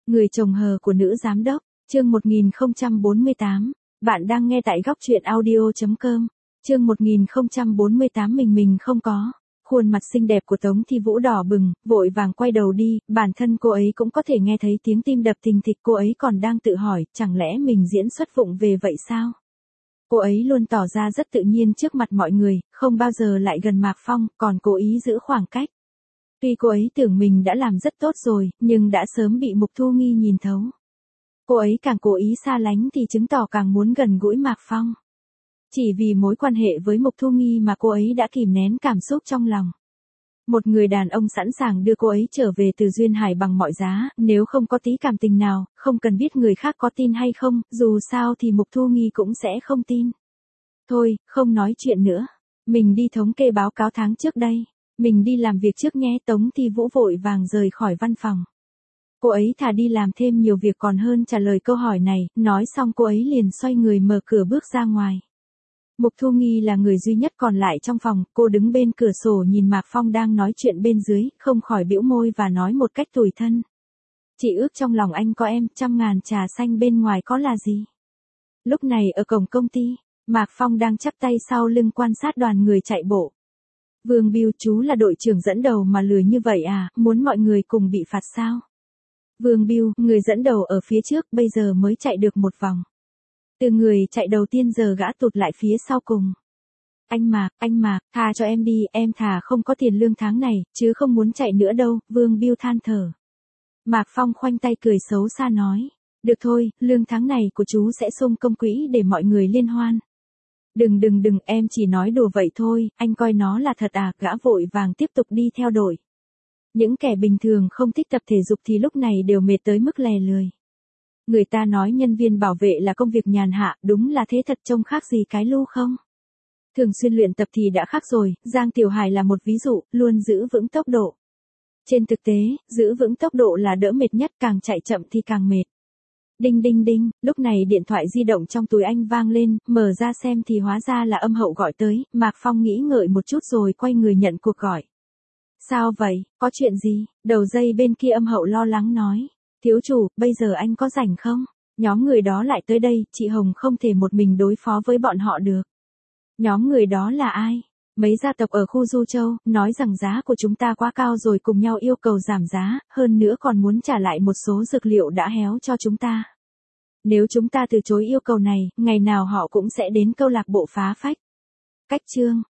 Người chồng hờ của nữ giám đốc, chương 1048. Bạn đang nghe tại góc truyện audio.com. Chương 1048 mình không có. Khuôn mặt xinh đẹp của Tống Thi Vũ đỏ bừng, vội vàng quay đầu đi, bản thân cô ấy cũng có thể nghe thấy tiếng tim đập thình thịch, cô ấy còn đang tự hỏi, chẳng lẽ mình diễn xuất vụng về vậy sao? Cô ấy luôn tỏ ra rất tự nhiên trước mặt mọi người, không bao giờ lại gần Mạc Phong, còn cố ý giữ khoảng cách. Tuy cô ấy tưởng mình đã làm rất tốt rồi, nhưng đã sớm bị Mục Thu Nghi nhìn thấu. Cô ấy càng cố ý xa lánh thì chứng tỏ càng muốn gần gũi Mạc Phong. Chỉ vì mối quan hệ với Mục Thu Nghi mà cô ấy đã kìm nén cảm xúc trong lòng. Một người đàn ông sẵn sàng đưa cô ấy trở về từ Duyên Hải bằng mọi giá, nếu không có tí cảm tình nào, không cần biết người khác có tin hay không, dù sao thì Mục Thu Nghi cũng sẽ không tin. Thôi, không nói chuyện nữa. Mình đi thống kê báo cáo tháng trước đây. Mình đi làm việc trước nhé. Tống Thi Vũ vội vàng rời khỏi văn phòng. Cô ấy thà đi làm thêm nhiều việc còn hơn trả lời câu hỏi này, nói xong cô ấy liền xoay người mở cửa bước ra ngoài. Mục Thu Nghi là người duy nhất còn lại trong phòng, cô đứng bên cửa sổ nhìn Mạc Phong đang nói chuyện bên dưới, không khỏi bĩu môi và nói một cách tủi thân. Chị ước trong lòng anh có em, 100.000 trà xanh bên ngoài có là gì? Lúc này ở cổng công ty, Mạc Phong đang chắp tay sau lưng quan sát đoàn người chạy bộ. Vương Biêu, chú là đội trưởng dẫn đầu mà lười như vậy à, muốn mọi người cùng bị phạt sao? Vương Biêu, người dẫn đầu ở phía trước, bây giờ mới chạy được một vòng. Từ người chạy đầu tiên giờ gã tụt lại phía sau cùng. Anh Mạc, tha cho em đi, em thà không có tiền lương tháng này, chứ không muốn chạy nữa đâu, Vương Biêu than thở. Mạc Phong khoanh tay cười xấu xa nói. Được thôi, lương tháng này của chú sẽ xung công quỹ để mọi người liên hoan. Đừng, em chỉ nói đùa vậy thôi, anh coi nó là thật à, gã vội vàng tiếp tục đi theo đội. Những kẻ bình thường không thích tập thể dục thì lúc này đều mệt tới mức lè lười. Người ta nói nhân viên bảo vệ là công việc nhàn hạ, đúng là thế thật, trông khác gì cái lu không? Thường xuyên luyện tập thì đã khác rồi, Giang Tiểu Hải là một ví dụ, luôn giữ vững tốc độ. Trên thực tế, giữ vững tốc độ là đỡ mệt nhất, càng chạy chậm thì càng mệt. Đinh, lúc này điện thoại di động trong túi anh vang lên, mở ra xem thì hóa ra là Âm Hậu gọi tới, Mạc Phong nghĩ ngợi một chút rồi quay người nhận cuộc gọi. Sao vậy, có chuyện gì? Đầu dây bên kia Âm Hậu lo lắng nói. Thiếu chủ, bây giờ anh có rảnh không? Nhóm người đó lại tới đây, chị Hồng không thể một mình đối phó với bọn họ được. Nhóm người đó là ai? Mấy gia tộc ở khu Du Châu, nói rằng giá của chúng ta quá cao rồi cùng nhau yêu cầu giảm giá, hơn nữa còn muốn trả lại một số dược liệu đã héo cho chúng ta. Nếu chúng ta từ chối yêu cầu này, ngày nào họ cũng sẽ đến câu lạc bộ phá phách. Cách chương,